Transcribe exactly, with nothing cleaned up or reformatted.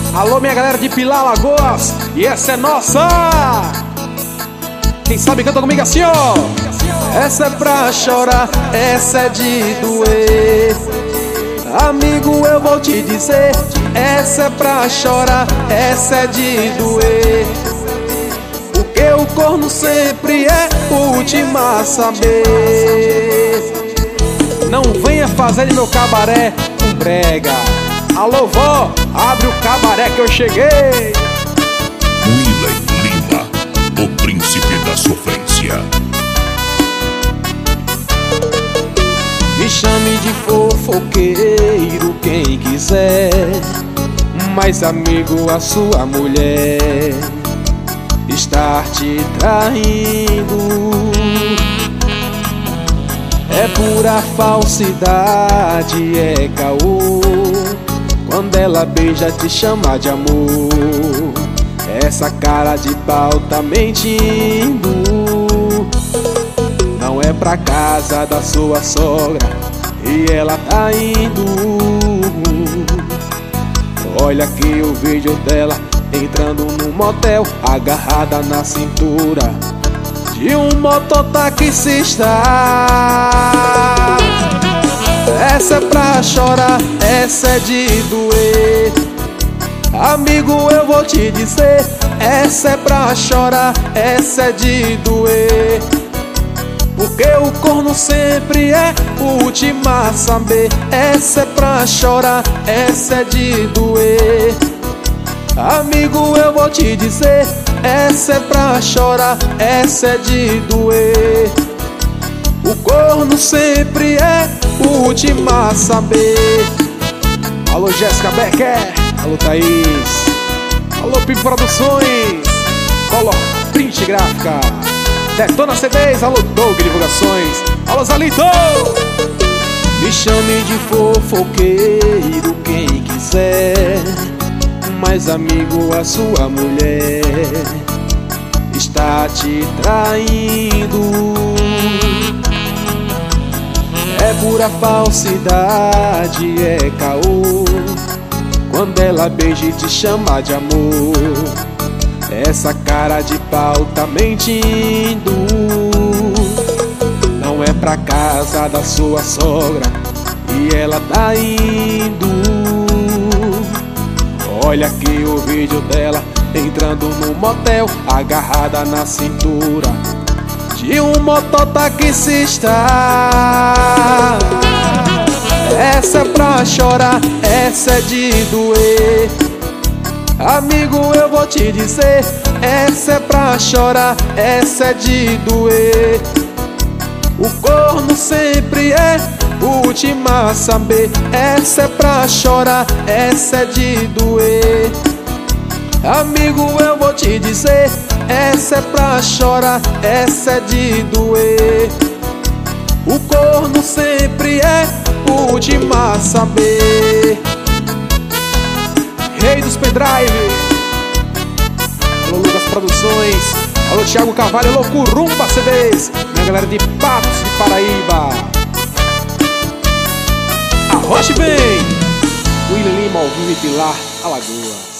Alô, minha galera de Pilar, Alagoas. E essa é nossa. Quem sabe canta comigo assim, ó. Essa é pra chorar, essa é de doer. Amigo, eu vou te dizer, essa é pra chorar, essa é de doer. Porque o corno sempre é o último a saber. Não venha fazer de meu cabaré um brega. Alô, vó, abre o cabaré que eu cheguei. Willen Lima, o príncipe da sofrência. Me chame de fofoqueiro quem quiser, mas amigo, a sua mulher está te traindo. É pura falsidade, é caô. Quando ela beija te chama de amor, essa cara de pau tá mentindo. Não é pra casa da sua sogra e ela tá indo. Olha aqui o vídeo dela entrando num motel, agarrada na cintura de um mototaxista. Essa é pra chorar, essa é de doer. Amigo, eu vou te dizer, essa é pra chorar, essa é de doer. Porque o corno sempre é o último a saber. Essa é pra chorar, essa é de doer. Amigo, eu vou te dizer, essa é pra chorar, essa é de doer. O corno sempre é o último a saber. Alô, Jéssica Becker. Alô, Thaís. Alô, Pipo Produções. Colo Print Gráfica. Detona C Ds. Alô, Doug Divulgações. Alô, Zalito. Me chame de fofoqueiro quem quiser, mas amigo, a sua mulher está te traindo. É pura falsidade, é caô. Quando ela beija e te chama de amor, essa cara de pau tá mentindo. Não é pra casa da sua sogra e ela tá indo. Olha aqui o vídeo dela entrando no motel, agarrada na cintura de um mototaxista. Essa é pra chorar, essa é de doer. Amigo, eu vou te dizer, essa é pra chorar, essa é de doer. O corno sempre é o último a saber. Essa é pra chorar, essa é de doer. Amigo, eu vou te dizer, essa é pra chorar, essa é de doer. O corno sempre é o último a saber. Rei dos pendrive. Alô, Lucas Produções. Alô, Thiago Carvalho. Alô, Curumba C Ds. Minha galera de Patos de Paraíba. Arroche bem. Willen Lima ao vivo em Pilar, Alagoas.